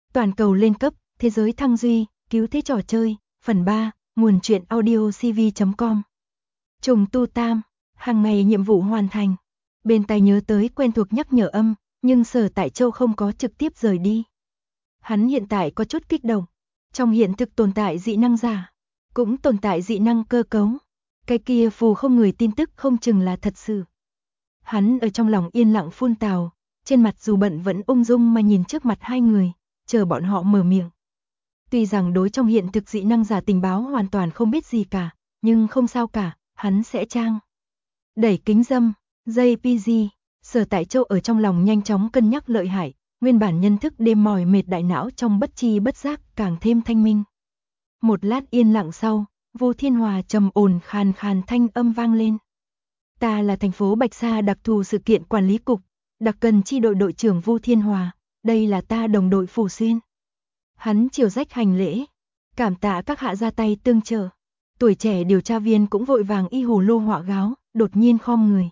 Toàn cầu lên cấp, thế giới thăng duy, cứu thế trò chơi, phần 3, nguồn truyện audio cv.com. Trùng tu tam, hàng ngày nhiệm vụ hoàn thành. Bên tai nhớ tới quen thuộc nhắc nhở âm, nhưng Sở Tại Châu không có trực tiếp rời đi. Hắn hiện tại có chút kích động. Trong hiện thực tồn tại dị năng giả, cũng tồn tại dị năng cơ cấu. Cái kia phù không người tin tức không chừng là thật sự. Hắn ở trong lòng yên lặng phun tào, trên mặt dù bận vẫn ung dung mà nhìn trước mặt hai người, chờ bọn họ mở miệng. Tuy rằng đối trong hiện thực dị năng giả tình báo hoàn toàn không biết gì cả, nhưng không sao cả, hắn sẽ trang. Đẩy kính dâm, JPG, Sở Tại Châu ở trong lòng nhanh chóng cân nhắc lợi hại, nguyên bản nhân thức đêm mỏi mệt đại não trong bất chi bất giác càng thêm thanh minh. Một lát yên lặng sau, Vu Thiên Hòa trầm ổn khàn khàn thanh âm vang lên. Ta là thành phố Bạch Sa đặc thù sự kiện quản lý cục, đặc cần chi đội đội trưởng Vu Thiên Hòa, đây là ta đồng đội Phù Xuyên. Hắn chiều rách hành lễ, cảm tạ các hạ ra tay tương trợ. Tuổi trẻ điều tra viên cũng vội vàng y hồ lô họa gáo, đột nhiên khom người.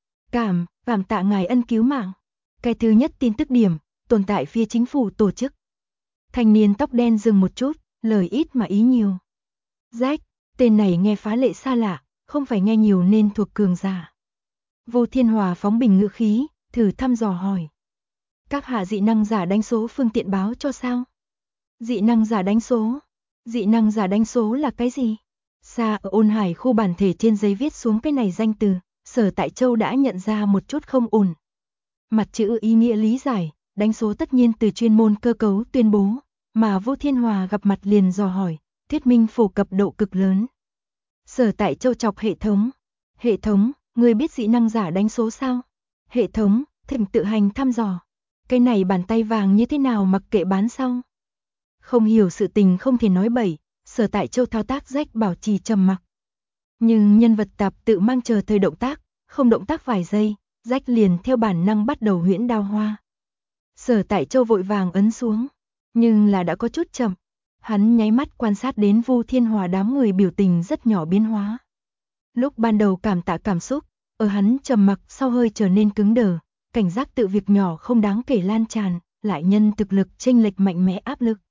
Cảm tạ ngài ân cứu mạng. Cái thứ nhất tin tức điểm, tồn tại phía chính phủ tổ chức. Thanh niên tóc đen dừng một chút, lời ít mà ý nhiều. Jack, tên này nghe phá lệ xa lạ, không phải nghe nhiều nên thuộc cường giả. Vô Thiên Hòa phóng bình ngữ khí, thử thăm dò hỏi. Các hạ dị năng giả đánh số phương tiện báo cho sao? Dị năng giả đánh số? Dị năng giả đánh số là cái gì? Xa ở Ôn Hải khu bản thể trên giấy viết xuống cái này danh từ, Sở Tại Châu đã nhận ra một chút không ổn. Mặt chữ ý nghĩa lý giải, đánh số tất nhiên từ chuyên môn cơ cấu tuyên bố, mà Vô Thiên Hòa gặp mặt liền dò hỏi, thuyết minh phổ cập độ cực lớn. Sở Tại Châu chọc hệ thống. Hệ thống, người biết dị năng giả đánh số sao? Hệ thống, thỉnh tự hành thăm dò. Cái này bàn tay vàng như thế nào mặc kệ bán sau? Không hiểu sự tình không thể nói bậy, Sở Tại Châu thao tác rách bảo trì trầm mặc. Nhưng nhân vật tạp tự mang chờ thời động tác, không động tác vài giây, rách liền theo bản năng bắt đầu huyễn đao hoa. Sở Tại Châu vội vàng ấn xuống, nhưng là đã có chút chậm. Hắn nháy mắt quan sát đến Vu Thiên Hòa đám người biểu tình rất nhỏ biến hóa. Lúc ban đầu cảm tạ cảm xúc, ở hắn trầm mặc sau hơi trở nên cứng đờ, cảnh giác tự việc nhỏ không đáng kể lan tràn, lại nhân thực lực chênh lệch mạnh mẽ áp lực.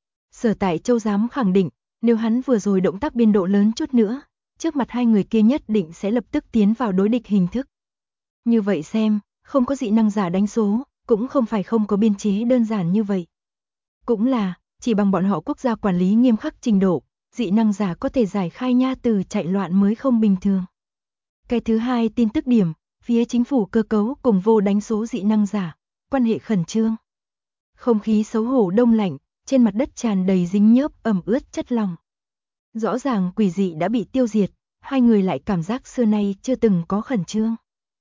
Sở Tại Châu dám khẳng định, nếu hắn vừa rồi động tác biên độ lớn chút nữa, trước mặt hai người kia nhất định sẽ lập tức tiến vào đối địch hình thức. Như vậy xem, không có dị năng giả đánh số, cũng không phải không có biên chế đơn giản như vậy. Cũng là, chỉ bằng bọn họ quốc gia quản lý nghiêm khắc trình độ, dị năng giả có thể giải khai nha từ chạy loạn mới không bình thường. Cái thứ hai tin tức điểm, phía chính phủ cơ cấu cùng vô đánh số dị năng giả, quan hệ khẩn trương. Không khí xấu hổ đông lạnh, trên mặt đất tràn đầy dính nhớp ẩm ướt chất lỏng. Rõ ràng quỷ dị đã bị tiêu diệt, hai người lại cảm giác xưa nay chưa từng có khẩn trương.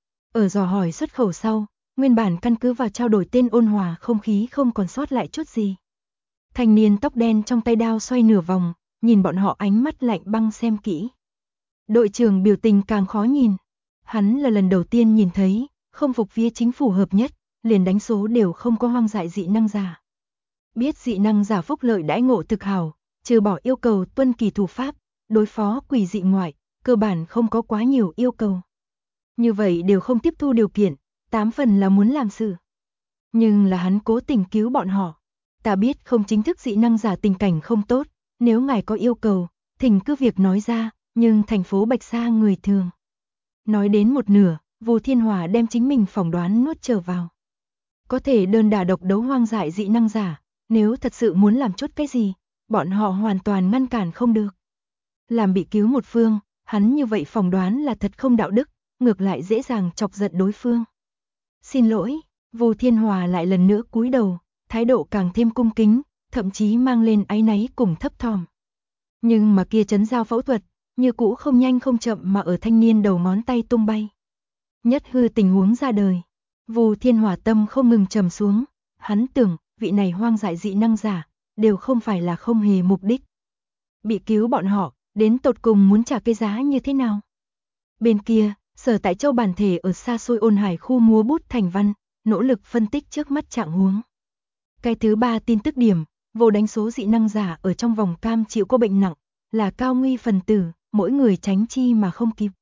Ở dò hỏi xuất khẩu sau, nguyên bản căn cứ vào trao đổi tên ôn hòa không khí không còn sót lại chút gì. Thanh niên tóc đen trong tay đao xoay nửa vòng, nhìn bọn họ ánh mắt lạnh băng xem kỹ. Đội trưởng biểu tình càng khó nhìn. Hắn là lần đầu tiên nhìn thấy, không phục phía chính phủ hợp nhất, liền đánh số đều không có hoang dại dị năng giả. Biết dị năng giả phúc lợi đãi ngộ thực hảo, trừ bỏ yêu cầu tuân kỳ thủ pháp, đối phó quỷ dị ngoại, cơ bản không có quá nhiều yêu cầu. Như vậy đều không tiếp thu điều kiện, 8 phần là muốn làm sự. Nhưng là hắn cố tình cứu bọn họ. Ta biết không chính thức dị năng giả tình cảnh không tốt, nếu ngài có yêu cầu, thỉnh cứ việc nói ra, nhưng thành phố Bạch Sa người thường. Nói đến một nửa, Vu Thiên Hòa đem chính mình phỏng đoán nuốt trở vào. Có thể đơn đả độc đấu hoang dại dị năng giả, nếu thật sự muốn làm chút cái gì, bọn họ hoàn toàn ngăn cản không được. Làm bị cứu một phương, hắn như vậy phỏng đoán là thật không đạo đức, ngược lại dễ dàng chọc giận đối phương. Xin lỗi, Vu Thiên Hòa lại lần nữa cúi đầu, thái độ càng thêm cung kính, thậm chí mang lên áy náy cùng thấp thỏm. Nhưng mà kia chấn dao phẫu thuật, như cũ không nhanh không chậm mà ở thanh niên đầu ngón tay tung bay. Nhất hư tình huống ra đời, Vu Thiên Hòa tâm không ngừng trầm xuống, hắn tưởng, vị này hoang dại dị năng giả, đều không phải là không hề mục đích. Bị cứu bọn họ, đến tột cùng muốn trả cái giá như thế nào? Bên kia, Sở Tại Châu bản thể ở xa xôi Ôn Hải khu múa bút thành văn, nỗ lực phân tích trước mắt trạng huống. Cái thứ ba tin tức điểm, vô đánh số dị năng giả ở trong vòng cam chịu có bệnh nặng, là cao nguy phần tử, mỗi người tránh chi mà không kịp.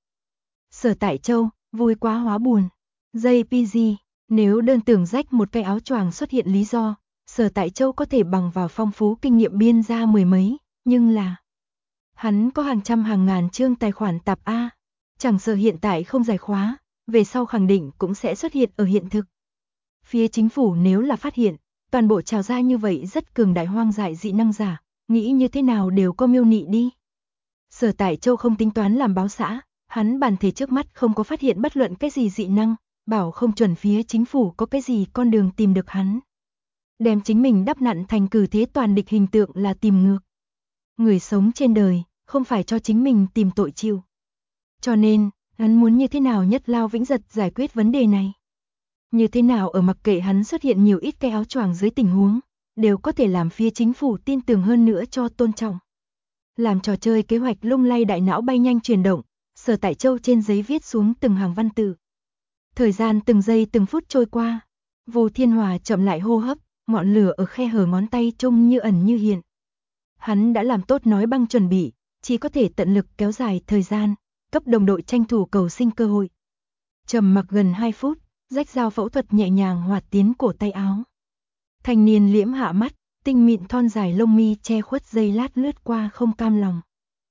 Sở Tại Châu, vui quá hóa buồn. JPG, nếu đơn tưởng rách một cái áo choàng xuất hiện lý do, Sở Tại Châu có thể bằng vào phong phú kinh nghiệm biên ra mười mấy, nhưng là hắn có hàng trăm hàng ngàn chương tài khoản tạp A, chẳng sợ hiện tại không giải khóa, về sau khẳng định cũng sẽ xuất hiện ở hiện thực. Phía chính phủ nếu là phát hiện, toàn bộ trào ra như vậy rất cường đại hoang dại dị năng giả, nghĩ như thế nào đều có miêu nị đi. Sở Tại Châu không tính toán làm báo xã, hắn bản thể trước mắt không có phát hiện bất luận cái gì dị năng, bảo không chuẩn phía chính phủ có cái gì con đường tìm được hắn. Đem chính mình đắp nặn thành cử thế toàn địch hình tượng là tìm ngược. Người sống trên đời, không phải cho chính mình tìm tội chịu. Cho nên, hắn muốn như thế nào nhất lao vĩnh giật giải quyết vấn đề này. Như thế nào ở mặc kệ hắn xuất hiện nhiều ít cái áo choàng dưới tình huống, đều có thể làm phía chính phủ tin tưởng hơn nữa cho tôn trọng. Làm trò chơi kế hoạch lung lay đại não bay nhanh chuyển động, Sở Tại Châu trên giấy viết xuống từng hàng văn tự. Thời gian từng giây từng phút trôi qua, Vô Thiên Hòa chậm lại hô hấp, ngọn lửa ở khe hở ngón tay trông như ẩn như hiện. Hắn đã làm tốt nói băng chuẩn bị, chỉ có thể tận lực kéo dài thời gian, cấp đồng đội tranh thủ cầu sinh cơ hội. Trầm mặc gần 2 phút, rách dao phẫu thuật nhẹ nhàng hoạt tiến cổ tay áo. Thanh niên liễm hạ mắt, tinh mịn thon dài lông mi che khuất giây lát lướt qua không cam lòng.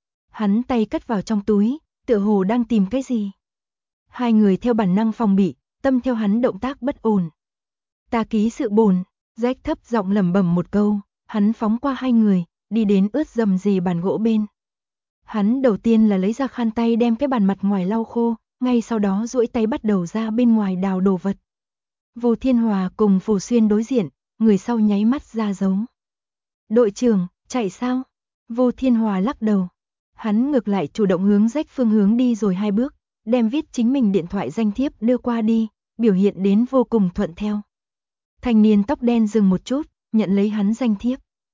Hắn tay cất vào trong túi, tựa hồ đang tìm cái gì. Hai người theo bản năng phòng bị, tâm theo hắn động tác bất ổn. Ta ký sự bổn, rách thấp giọng lẩm bẩm một câu, hắn phóng qua hai người, đi đến ướt rầm rề bàn gỗ bên. Hắn đầu tiên là lấy ra khăn tay đem cái bàn mặt ngoài lau khô, ngay sau đó duỗi tay bắt đầu ra bên ngoài đào đồ vật. Vô Thiên Hòa cùng Phù Xuyên đối diện, người sau nháy mắt ra dấu. Đội trưởng, chạy sao? Vô Thiên Hòa lắc đầu. Hắn ngược lại chủ động hướng rách phương hướng đi rồi 2 bước, đem viết chính mình điện thoại danh thiếp đưa qua đi, biểu hiện đến vô cùng thuận theo. Thanh niên tóc đen dừng một chút, nhận lấy hắn danh thiếp.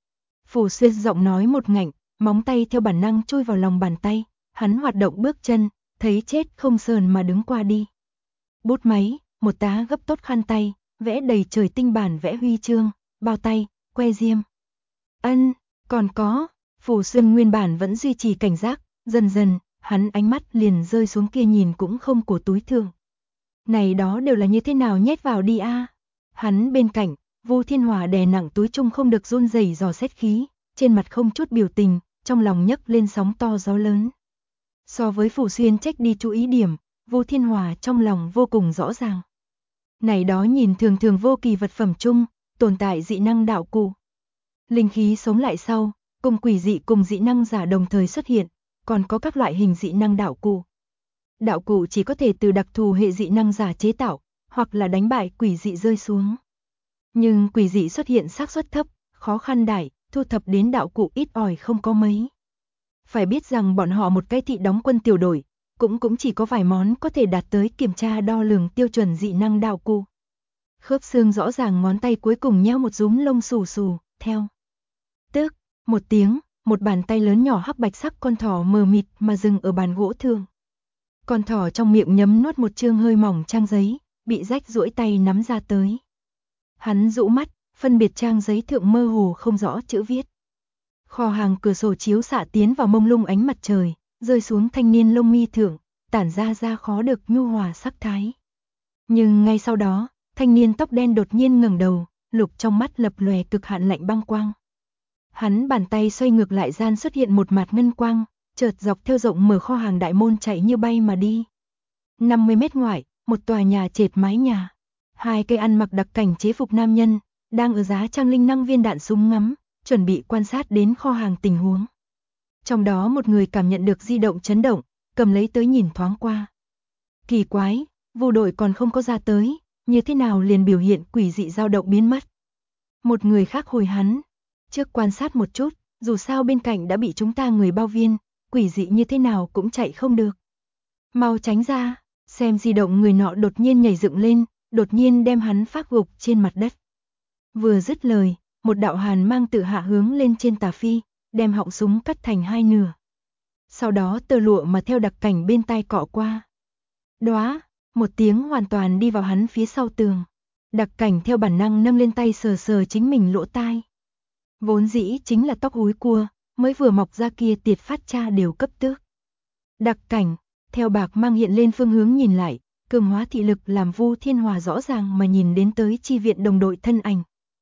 Phù Xuyên giọng nói một ngạnh, móng tay theo bản năng chui vào lòng bàn tay, hắn hoạt động bước chân, thấy chết không sờn mà đứng qua đi. Bút máy, một tá gấp tốt khăn tay, vẽ đầy trời tinh bản vẽ huy chương, bao tay, que diêm. Còn có, Phù Xuyên nguyên bản vẫn duy trì cảnh giác, dần dần, hắn ánh mắt liền rơi xuống kia nhìn cũng không của túi thưởng. Này đó đều là như thế nào nhét vào đi a? Hắn bên cạnh, Vô Thiên Hòa đè nặng túi chung không được run rẩy dò xét khí, trên mặt không chút biểu tình, trong lòng nhấc lên sóng to gió lớn. So với Phù Xuyên trách đi chú ý điểm, Vô Thiên Hòa trong lòng vô cùng rõ ràng. Này đó nhìn thường thường vô kỳ vật phẩm chung, tồn tại dị năng đạo cụ. Linh khí sống lại sau, cùng quỷ dị cùng dị năng giả đồng thời xuất hiện, còn có các loại hình dị năng đạo cụ. Đạo cụ chỉ có thể từ đặc thù hệ dị năng giả chế tạo, hoặc là đánh bại quỷ dị rơi xuống. Nhưng quỷ dị xuất hiện xác suất thấp, khó khăn đại, thu thập đến đạo cụ ít ỏi không có mấy. Phải biết rằng bọn họ một cái thị đóng quân tiểu đội, cũng chỉ có vài món có thể đạt tới kiểm tra đo lường tiêu chuẩn dị năng đạo cụ. Khớp xương rõ ràng ngón tay cuối cùng nheo một rúm lông xù xù, theo. Tức, một tiếng, một bàn tay lớn nhỏ hắc bạch sắc con thỏ mờ mịt mà dừng ở bàn gỗ thường. Con thỏ trong miệng nhấm nuốt một chương hơi mỏng trang giấy, bị rách duỗi tay nắm ra tới. Hắn rũ mắt, phân biệt trang giấy thượng mơ hồ không rõ chữ viết. Kho hàng cửa sổ chiếu xạ tiến vào mông lung ánh mặt trời, rơi xuống thanh niên lông mi thượng, tản ra khó được nhu hòa sắc thái. Nhưng ngay sau đó, thanh niên tóc đen đột nhiên ngẩng đầu, lục trong mắt lập lòe cực hạn lạnh băng quang. Hắn bàn tay xoay ngược lại gian xuất hiện một mạt ngân quang, chợt dọc theo rộng mở kho hàng đại môn chạy như bay mà đi. 50 mét ngoại, một tòa nhà trệt mái nhà. Hai cây ăn mặc đặc cảnh chế phục nam nhân, đang ở giá trang linh năng viên đạn súng ngắm, chuẩn bị quan sát đến kho hàng tình huống. Trong đó một người cảm nhận được di động chấn động, cầm lấy tới nhìn thoáng qua. Kỳ quái, Vô đội còn không có ra tới, như thế nào liền biểu hiện quỷ dị dao động biến mất. Một người khác hồi hắn, trước quan sát một chút, dù sao bên cạnh đã bị chúng ta người bao viên, quỷ dị như thế nào cũng chạy không được. Mau tránh ra, xem di động người nọ đột nhiên nhảy dựng lên, đột nhiên đem hắn phát gục trên mặt đất. Vừa dứt lời, một đạo hàn mang tự hạ hướng lên trên tà phi, đem họng súng cắt thành 2 nửa. Sau đó tơ lụa mà theo đặc cảnh bên tai cọ qua. Đóa, một tiếng hoàn toàn đi vào hắn phía sau tường. Đặc cảnh theo bản năng nâng lên tay sờ sờ chính mình lỗ tai. Vốn dĩ chính là tóc húi cua, mới vừa mọc ra kia tiệt phát cha đều cấp tước. Đặc cảnh, theo bạc mang hiện lên phương hướng nhìn lại, cường hóa thị lực làm Vu Thiên Hòa rõ ràng mà nhìn đến tới chi viện đồng đội thân ảnh.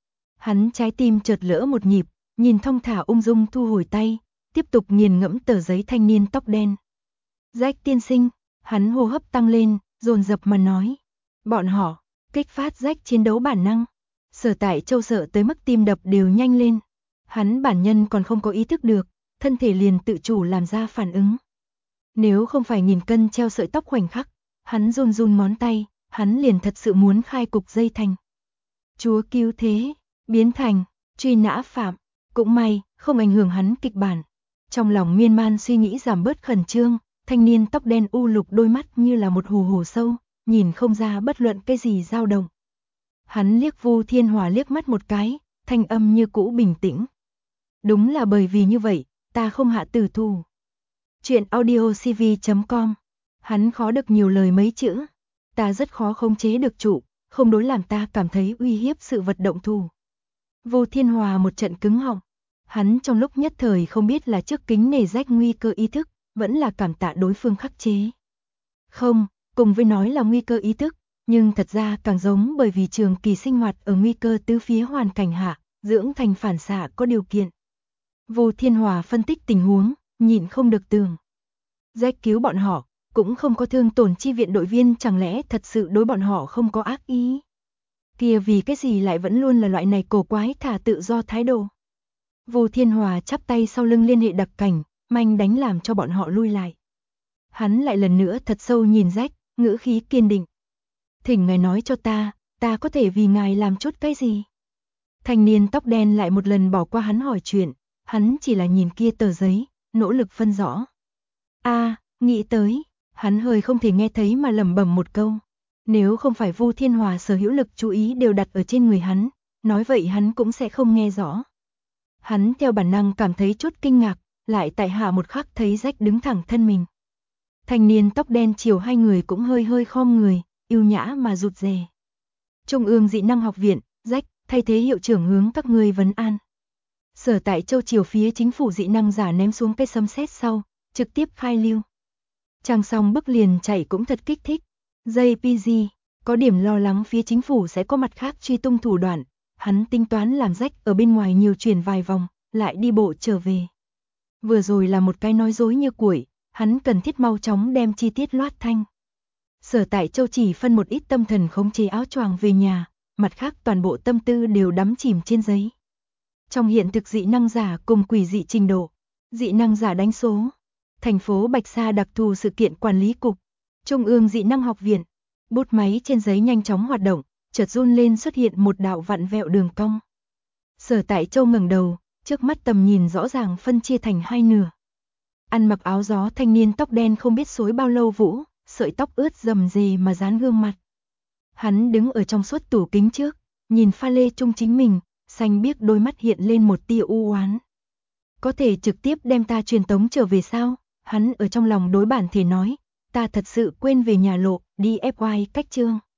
Hắn trái tim chợt lỡ một nhịp, nhìn thong thả ung dung thu hồi tay, tiếp tục nghiền ngẫm tờ giấy thanh niên tóc đen. Jack tiên sinh, hắn hô hấp tăng lên, dồn dập mà nói. Bọn họ, kích phát Jack chiến đấu bản năng. Sở Tại Châu sợ tới mức tim đập đều nhanh lên. Hắn bản nhân còn không có ý thức được, thân thể liền tự chủ làm ra phản ứng. Nếu không phải nghìn cân treo sợi tóc khoảnh khắc, hắn run run ngón tay, hắn liền thật sự muốn khai cục dây thành. Chúa cứu thế, biến thành, truy nã phạm, cũng may, không ảnh hưởng hắn kịch bản. Trong lòng miên man suy nghĩ giảm bớt khẩn trương, thanh niên tóc đen u lục đôi mắt như là một hồ sâu, nhìn không ra bất luận cái gì dao động. Hắn liếc Vu Thiên Hòa liếc mắt một cái, thanh âm như cũ bình tĩnh. Đúng là bởi vì như vậy, ta không hạ tử thủ. Chuyện audiocv.com. Hắn khó được nhiều lời mấy chữ. Ta rất khó khống chế được chủ, không đối làm ta cảm thấy uy hiếp sự vật động thủ. Vu Thiên Hòa một trận cứng họng. Hắn trong lúc nhất thời không biết là trước kính nể Jack nguy cơ ý thức, vẫn là cảm tạ đối phương khắc chế. Không, cùng với nói là nguy cơ ý thức, nhưng thật ra càng giống bởi vì trường kỳ sinh hoạt ở nguy cơ tứ phía hoàn cảnh hạ, dưỡng thành phản xạ có điều kiện. Vu Thiên Hòa phân tích tình huống, nhịn không được tưởng. Jack cứu bọn họ, cũng không có thương tổn chi viện đội viên, chẳng lẽ thật sự đối bọn họ không có ác ý? Kia vì cái gì lại vẫn luôn là loại này cổ quái thả tự do thái độ? Vu Thiên Hòa chắp tay sau lưng liên hệ đặc cảnh, manh đánh làm cho bọn họ lui lại. Hắn lại lần nữa thật sâu nhìn Jack, ngữ khí kiên định. Thỉnh ngài nói cho ta có thể vì ngài làm chút cái gì? Thanh niên tóc đen lại một lần bỏ qua hắn hỏi chuyện, hắn chỉ là nhìn kia tờ giấy, nỗ lực phân rõ. Nghĩ tới, hắn hơi không thể nghe thấy mà lẩm bẩm một câu. Nếu không phải Vu Thiên Hòa sở hữu lực chú ý đều đặt ở trên người hắn, nói vậy hắn cũng sẽ không nghe rõ. Hắn theo bản năng cảm thấy chút kinh ngạc, lại tại hạ một khắc thấy Jack đứng thẳng thân mình. Thanh niên tóc đen chiều hai người cũng hơi hơi khom người, yêu nhã mà rụt rè. Trung ương dị năng học viện, Jack, thay thế hiệu trưởng hướng các ngươi vấn an. Sở Tại Châu chiều phía chính phủ dị năng giả ném xuống cây sấm sét sau, trực tiếp khai lưu. Trang song bức liền chạy cũng thật kích thích. JPG, có điểm lo lắng phía chính phủ sẽ có mặt khác truy tung thủ đoạn. Hắn tính toán làm Jack ở bên ngoài nhiều chuyển vài vòng, lại đi bộ trở về. Vừa rồi là một cái nói dối như quỷ, hắn cần thiết mau chóng đem chi tiết loát thanh. Sở Tại Châu chỉ phân một ít tâm thần khống chế áo choàng về nhà, mặt khác toàn bộ tâm tư đều đắm chìm trên giấy. Trong hiện thực dị năng giả cùng quỷ dị trình độ, dị năng giả đánh số. Thành phố Bạch Sa đặc thù sự kiện quản lý cục, Trung ương dị năng học viện. Bút máy trên giấy nhanh chóng hoạt động, chợt run lên xuất hiện một đạo vặn vẹo đường cong. Sở Tại Châu ngẩng đầu, trước mắt tầm nhìn rõ ràng phân chia thành hai nửa. Ăn mặc áo gió thanh niên tóc đen không biết xối bao lâu vũ, sợi tóc ướt rầm rề mà dán gương mặt. Hắn đứng ở trong suốt tủ kính trước, nhìn pha lê chung chính mình, xanh biếc đôi mắt hiện lên một tia u oán. Có thể trực tiếp đem ta truyền tống trở về sao? Hắn ở trong lòng đối bản thể nói, ta thật sự quên về nhà lộ, đi FY cách chương.